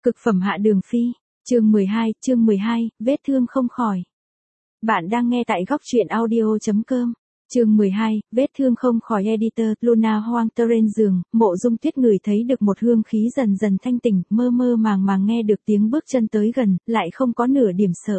Cực phẩm Hạ Đường Phi, chương 12, vết thương không khỏi. Bạn đang nghe tại góc truyện audio.com. Chương 12, vết thương không khỏi. Editor Luna Hoang Terrain. Giường, Mộ Dung Tuyết ngửi thấy được một hương khí dần dần thanh tỉnh, mơ mơ màng nghe được tiếng bước chân tới gần, lại không có nửa điểm sợ.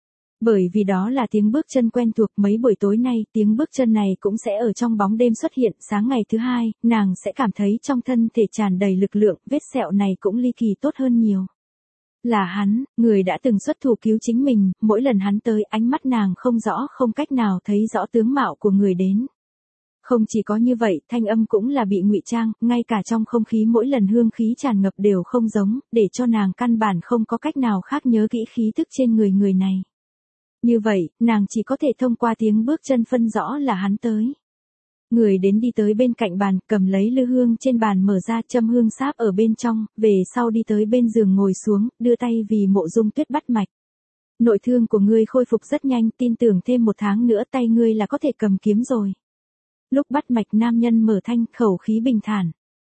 Bởi vì đó là tiếng bước chân quen thuộc. Mấy buổi tối nay, tiếng bước chân này cũng sẽ ở trong bóng đêm xuất hiện. Sáng ngày thứ hai, nàng sẽ cảm thấy trong thân thể tràn đầy lực lượng, vết sẹo này cũng ly kỳ tốt hơn nhiều. Là hắn, người đã từng xuất thủ cứu chính mình, mỗi lần hắn tới, ánh mắt nàng không rõ, không cách nào thấy rõ tướng mạo của người đến. Không chỉ có như vậy, thanh âm cũng là bị ngụy trang, ngay cả trong không khí mỗi lần hương khí tràn ngập đều không giống, để cho nàng căn bản không có cách nào khác nhớ kỹ khí tức trên người này. Như vậy, nàng chỉ có thể thông qua tiếng bước chân phân rõ là hắn tới. Người đến đi tới bên cạnh bàn, cầm lấy lư hương trên bàn mở ra, châm hương sáp ở bên trong, về sau đi tới bên giường ngồi xuống, đưa tay vì Mộ Dung Tuyết bắt mạch. Nội thương của ngươi khôi phục rất nhanh, tin tưởng thêm 1 tháng nữa tay ngươi là có thể cầm kiếm rồi. Lúc bắt mạch nam nhân mở thanh, khẩu khí bình thản.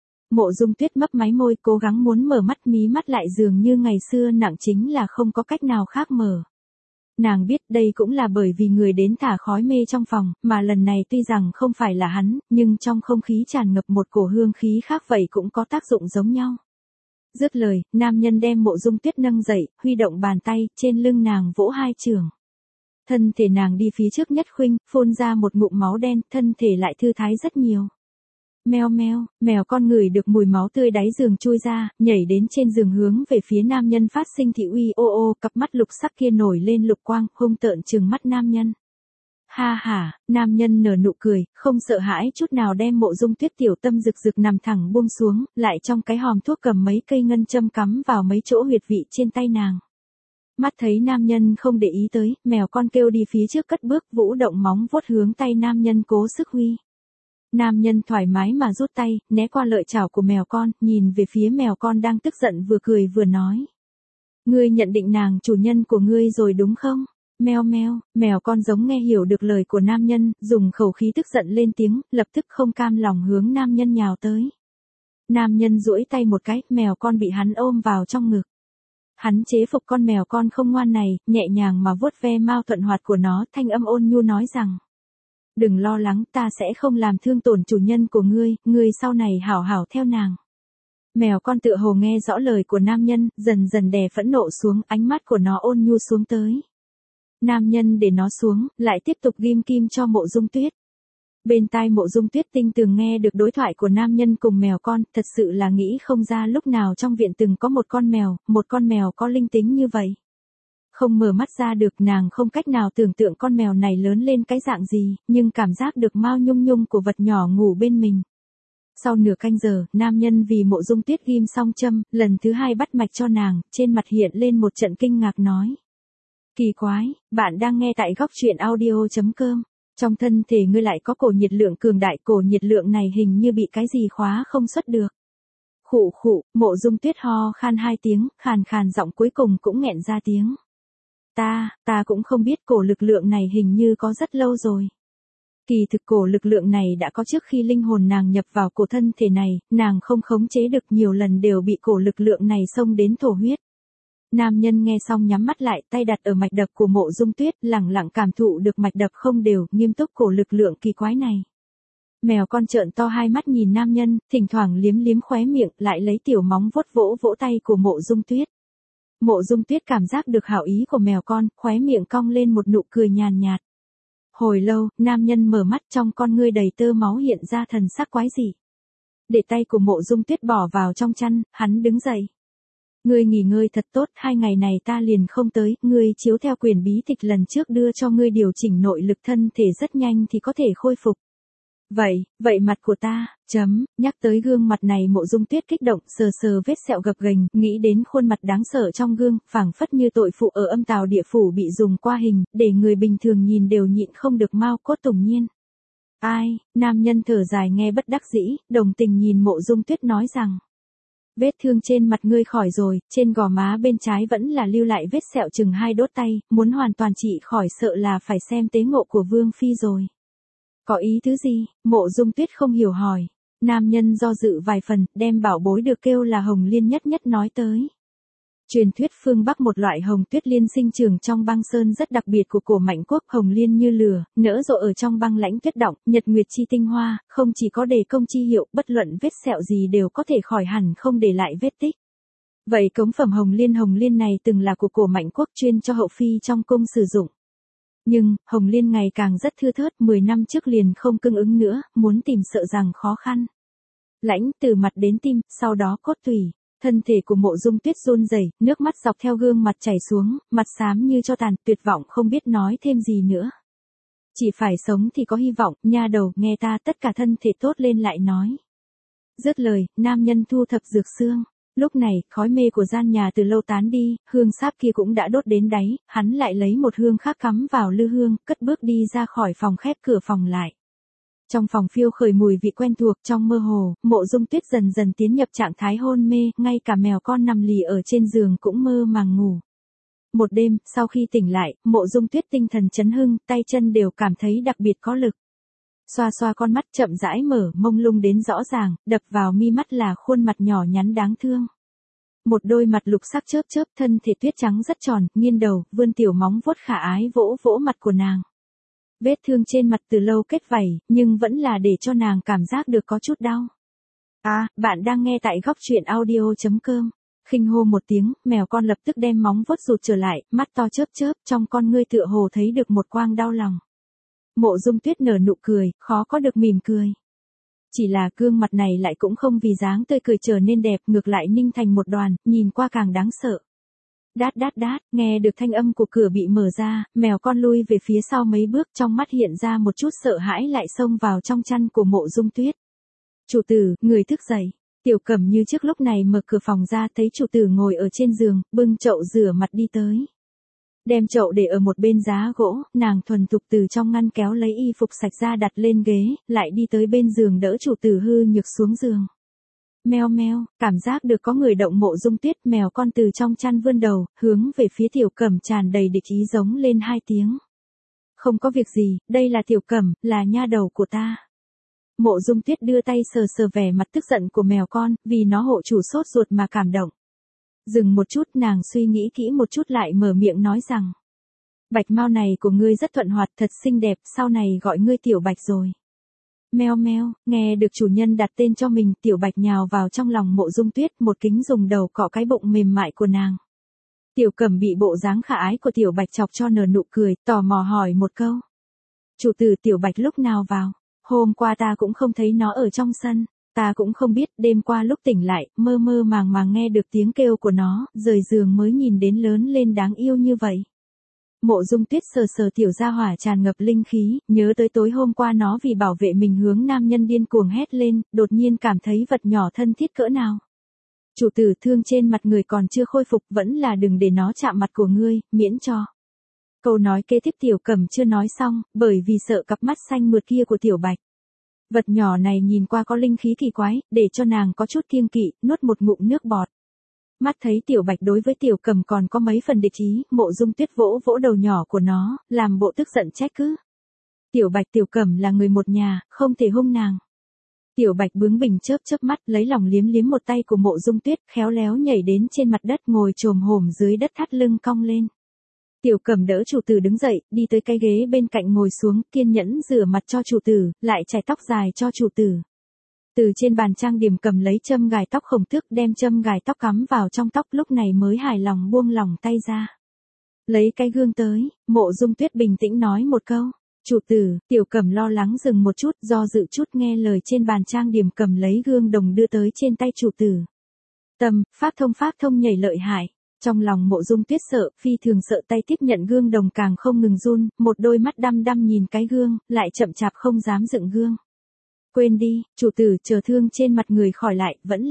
Mộ Dung Tuyết mấp máy môi, cố gắng muốn mở mắt, mí mắt lại dường như ngày xưa nặng, chính là không có cách nào khác mở. Nàng biết đây cũng là bởi vì người đến thả khói mê trong phòng, mà lần này tuy rằng không phải là hắn, nhưng trong không khí tràn ngập một cổ hương khí khác, vậy cũng có tác dụng giống nhau. Dứt lời, nam nhân đem Mộ Dung Tuyết nâng dậy, huy động bàn tay, trên lưng nàng vỗ 2 chưởng. Thân thể nàng đi phía trước nhất khuynh, phun ra một ngụm máu đen, thân thể lại thư thái rất nhiều. Meo meo, mèo con ngửi được mùi máu tươi đáy giường chui ra, nhảy đến trên giường hướng về phía nam nhân phát sinh thị uy. Ô, cặp mắt lục sắc kia nổi lên lục quang, hung tợn trừng mắt nam nhân. Ha ha, nam nhân nở nụ cười, không sợ hãi chút nào, đem Mộ Dung Tuyết tiểu tâm rực rực nằm thẳng buông xuống, lại trong cái hòm thuốc cầm mấy cây ngân châm cắm vào mấy chỗ huyệt vị trên tay nàng. Mắt thấy nam nhân không để ý tới, mèo con kêu đi phía trước cất bước, vũ động móng vuốt hướng tay nam nhân cố sức huy. Nam nhân thoải mái mà rút tay, né qua lợi chảo của mèo con, nhìn về phía mèo con đang tức giận, vừa cười vừa nói. Ngươi nhận định nàng chủ nhân của ngươi rồi đúng không? Meo meo, mèo con giống nghe hiểu được lời của nam nhân, dùng khẩu khí tức giận lên tiếng, lập tức không cam lòng hướng nam nhân nhào tới. Nam nhân duỗi tay một cái, mèo con bị hắn ôm vào trong ngực. Hắn chế phục con mèo con không ngoan này, nhẹ nhàng mà vuốt ve mao thuận hoạt của nó, thanh âm ôn nhu nói rằng. Đừng lo lắng, ta sẽ không làm thương tổn chủ nhân của ngươi, ngươi sau này hảo hảo theo nàng. Mèo con tựa hồ nghe rõ lời của nam nhân, dần dần đè phẫn nộ xuống, ánh mắt của nó ôn nhu xuống tới. Nam nhân để nó xuống, lại tiếp tục ghim kim cho Mộ Dung Tuyết. Bên tai Mộ Dung Tuyết tinh tường nghe được đối thoại của nam nhân cùng mèo con, thật sự là nghĩ không ra lúc nào trong viện từng có một con mèo có linh tính như vậy. Không mở mắt ra được, nàng không cách nào tưởng tượng con mèo này lớn lên cái dạng gì, nhưng cảm giác được mao nhung nhung của vật nhỏ ngủ bên mình. Sau nửa canh giờ, nam nhân vì Mộ Dung Tuyết ghim xong châm, lần thứ 2 bắt mạch cho nàng, trên mặt hiện lên một trận kinh ngạc nói. Kỳ quái, bạn đang nghe tại góc truyện audio.com. Trong thân thể ngươi lại có cổ nhiệt lượng cường đại, cổ nhiệt lượng này hình như bị cái gì khóa không xuất được. Khụ khụ, Mộ Dung Tuyết ho khan 2 tiếng, khàn khàn giọng cuối cùng cũng nghẹn ra tiếng. Ta cũng không biết, cổ lực lượng này hình như có rất lâu rồi. Kỳ thực cổ lực lượng này đã có trước khi linh hồn nàng nhập vào cổ thân thể này, nàng không khống chế được, nhiều lần đều bị cổ lực lượng này xông đến thổ huyết. Nam nhân nghe xong nhắm mắt lại, tay đặt ở mạch đập của Mộ Dung Tuyết, lẳng lặng cảm thụ được mạch đập không đều, nghiêm túc cổ lực lượng kỳ quái này. Mèo con trợn to 2 mắt nhìn nam nhân, thỉnh thoảng liếm liếm khóe miệng, lại lấy tiểu móng vuốt vỗ tay của Mộ Dung Tuyết. Mộ Dung Tuyết cảm giác được hảo ý của mèo con, khóe miệng cong lên một nụ cười nhàn nhạt. Hồi lâu, nam nhân mở mắt, trong con ngươi đầy tơ máu hiện ra thần sắc quái dị. Để tay của Mộ Dung Tuyết bỏ vào trong chăn, hắn đứng dậy. Ngươi nghỉ ngơi thật tốt, 2 ngày này ta liền không tới, ngươi chiếu theo quyển bí tịch lần trước đưa cho ngươi điều chỉnh nội lực, thân thể rất nhanh thì có thể khôi phục. Vậy mặt của ta, nhắc tới gương mặt này Mộ Dung Tuyết kích động, sờ vết sẹo gập ghềnh, nghĩ đến khuôn mặt đáng sợ trong gương, phảng phất như tội phụ ở âm tào địa phủ bị dùng qua hình, để người bình thường nhìn đều nhịn không được mau cốt tủng nhiên. Ai, nam nhân thở dài nghe bất đắc dĩ, đồng tình nhìn Mộ Dung Tuyết nói rằng. Vết thương trên mặt ngươi khỏi rồi, trên gò má bên trái vẫn là lưu lại vết sẹo chừng 2 đốt tay, muốn hoàn toàn trị khỏi sợ là phải xem tế ngộ của Vương Phi rồi. Có ý thứ gì? Mộ Dung Tuyết không hiểu hỏi. Nam nhân do dự vài phần, đem bảo bối được kêu là Hồng Liên nhất nhất nói tới. Truyền thuyết phương Bắc một loại hồng tuyết liên sinh trưởng trong băng sơn rất đặc biệt của cổ Mạnh Quốc, hồng liên như lửa, nở rộ ở trong băng lãnh tuyết động, nhật nguyệt chi tinh hoa, không chỉ có đề công chi hiệu, bất luận vết sẹo gì đều có thể khỏi hẳn không để lại vết tích. Vậy cống phẩm hồng liên này từng là của cổ Mạnh Quốc chuyên cho hậu phi trong cung sử dụng. Nhưng, hồng liên ngày càng rất thưa thớt, 10 năm trước liền không cung ứng nữa, muốn tìm sợ rằng khó khăn. Lãnh từ mặt đến tim, sau đó cốt tủy. Thân thể của Mộ Dung Tuyết run rẩy, nước mắt dọc theo gương mặt chảy xuống, mặt xám như cho tàn, tuyệt vọng không biết nói thêm gì nữa. Chỉ phải sống thì có hy vọng, nha đầu, nghe ta, tất cả thân thể tốt lên lại nói. Dứt lời, nam nhân thu thập dược xương. Lúc này, khói mê của gian nhà từ lâu tán đi, hương sáp kia cũng đã đốt đến đáy, hắn lại lấy một hương khác cắm vào lư hương, cất bước đi ra khỏi phòng, khép cửa phòng lại. Trong phòng phiêu khởi mùi vị quen thuộc, trong mơ hồ, Mộ Dung Tuyết dần dần tiến nhập trạng thái hôn mê, ngay cả mèo con nằm lì ở trên giường cũng mơ màng ngủ. Một đêm, sau khi tỉnh lại, Mộ Dung Tuyết tinh thần chấn hưng, tay chân đều cảm thấy đặc biệt có lực. Xoa xoa con mắt chậm rãi mở, mông lung đến rõ ràng, đập vào mi mắt là khuôn mặt nhỏ nhắn đáng thương. Một đôi mặt lục sắc chớp chớp, thân thể tuyết trắng rất tròn, nghiêng đầu, vươn tiểu móng vuốt khả ái vỗ vỗ mặt của nàng. Vết thương trên mặt từ lâu kết vảy, nhưng vẫn là để cho nàng cảm giác được có chút đau. Bạn đang nghe tại góc truyện audio.com. Khinh hô một tiếng, mèo con lập tức đem móng vuốt rụt trở lại, mắt to chớp chớp, trong con ngươi tựa hồ thấy được một quang đau lòng. Mộ Dung Tuyết nở nụ cười, khó có được mỉm cười. Chỉ là gương mặt này lại cũng không vì dáng tươi cười trở nên đẹp, ngược lại ninh thành một đoàn, nhìn qua càng đáng sợ. Đát đát đát, nghe được thanh âm của cửa bị mở ra, mèo con lui về phía sau mấy bước, trong mắt hiện ra một chút sợ hãi, lại xông vào trong chăn của Mộ Dung Tuyết. Chủ tử, người thức dậy. Tiểu Cẩm như trước lúc này mở cửa phòng ra, thấy chủ tử ngồi ở trên giường, bưng chậu rửa mặt đi tới. Đem chậu để ở một bên giá gỗ, nàng thuần thục từ trong ngăn kéo lấy y phục sạch ra đặt lên ghế, lại đi tới bên giường đỡ chủ tử hư nhược xuống giường. Meo meo, cảm giác được có người động. Mộ Dung Tuyết, mèo con từ trong chăn vươn đầu, hướng về phía Tiểu Cẩm tràn đầy địch ý giống lên 2 tiếng. Không có việc gì, đây là Tiểu Cẩm, là nha đầu của ta. Mộ Dung Tuyết đưa tay sờ sờ vẻ mặt tức giận của mèo con, vì nó hộ chủ sốt ruột mà cảm động. Dừng một chút, nàng suy nghĩ kỹ một chút lại mở miệng nói rằng. Bạch Mao này của ngươi rất thuận hoạt, thật xinh đẹp, sau này gọi ngươi Tiểu Bạch rồi. Meo meo, nghe được chủ nhân đặt tên cho mình, Tiểu Bạch nhào vào trong lòng Mộ Dung Tuyết, một kính dùng đầu cọ cái bụng mềm mại của nàng. Tiểu Cẩm bị bộ dáng khả ái của Tiểu Bạch chọc cho nở nụ cười, tò mò hỏi một câu. Chủ tử, Tiểu Bạch lúc nào vào? Hôm qua ta cũng không thấy nó ở trong sân. Ta cũng không biết, đêm qua lúc tỉnh lại, mơ mơ màng nghe được tiếng kêu của nó, rời giường mới nhìn đến lớn lên đáng yêu như vậy. Mộ Dung Tuyết sờ sờ tiểu gia hỏa tràn ngập linh khí, nhớ tới tối hôm qua nó vì bảo vệ mình hướng nam nhân điên cuồng hét lên, đột nhiên cảm thấy vật nhỏ thân thiết cỡ nào. Chủ tử, thương trên mặt người còn chưa khôi phục, vẫn là đừng để nó chạm mặt của ngươi, miễn cho. Câu nói kế tiếp Tiểu Cẩm chưa nói xong, bởi vì sợ cặp mắt xanh mượt kia của Tiểu Bạch. Vật nhỏ này nhìn qua có linh khí kỳ quái, để cho nàng có chút kiêng kỵ, nuốt một ngụm nước bọt. Mắt thấy Tiểu Bạch đối với Tiểu Cẩm còn có mấy phần địch ý, Mộ Dung Tuyết vỗ vỗ đầu nhỏ của nó, làm bộ tức giận trách cứ. Tiểu Bạch, Tiểu Cẩm là người một nhà, không thể hung nàng. Tiểu Bạch bướng bỉnh chớp chớp mắt, lấy lòng liếm liếm một tay của Mộ Dung Tuyết, khéo léo nhảy đến trên mặt đất, ngồi chồm hổm dưới đất, thắt lưng cong lên. Tiểu Cẩm đỡ chủ tử đứng dậy, đi tới cái ghế bên cạnh ngồi xuống, kiên nhẫn rửa mặt cho chủ tử, lại chải tóc dài cho chủ tử. Từ trên bàn trang điểm cầm lấy châm gài tóc khổng tước, đem châm gài tóc cắm vào trong tóc, lúc này mới hài lòng buông lỏng tay ra. Lấy cái gương tới, Mộ Dung Tuyết bình tĩnh nói một câu. Chủ tử, Tiểu Cẩm lo lắng dừng một chút, do dự chút, nghe lời trên bàn trang điểm cầm lấy gương đồng đưa tới trên tay chủ tử. Pháp thông nhảy lợi hại. Trong lòng Mộ Dung Tuyết sợ, phi thường sợ, tay tiếp nhận gương đồng càng không ngừng run, một đôi mắt đăm đăm nhìn cái gương, lại chậm chạp không dám dựng gương. Quên đi, chủ tử, chờ thương trên mặt người khỏi lại, vẫn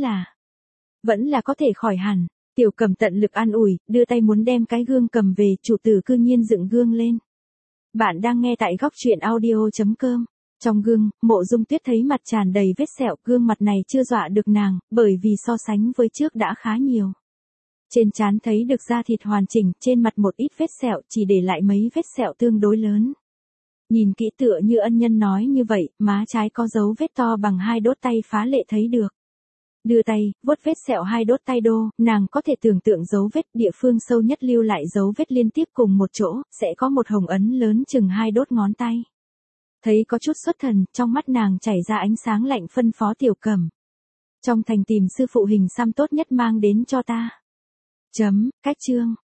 là có thể khỏi hẳn. Tiểu Cẩm tận lực an ủi, đưa tay muốn đem cái gương cầm về, chủ tử cư nhiên dựng gương lên. Bạn đang nghe tại góc truyện audio.com. Trong gương, Mộ Dung Tuyết thấy mặt tràn đầy vết sẹo, gương mặt này chưa dọa được nàng, bởi vì so sánh với trước đã khá nhiều. Trên trán thấy được da thịt hoàn chỉnh, trên mặt một ít vết sẹo, chỉ để lại mấy vết sẹo tương đối lớn. Nhìn kỹ tựa như ân nhân nói như vậy, má trái có dấu vết to bằng 2 đốt tay phá lệ thấy được. Đưa tay, vuốt vết sẹo hai đốt tay Đô, nàng có thể tưởng tượng dấu vết địa phương sâu nhất lưu lại dấu vết liên tiếp cùng một chỗ, sẽ có một hồng ấn lớn chừng hai đốt ngón tay. Thấy có chút xuất thần, trong mắt nàng chảy ra ánh sáng lạnh phân phó Tiểu Cẩm. Trong thành tìm sư phụ hình xăm tốt nhất mang đến cho ta. Cách chương.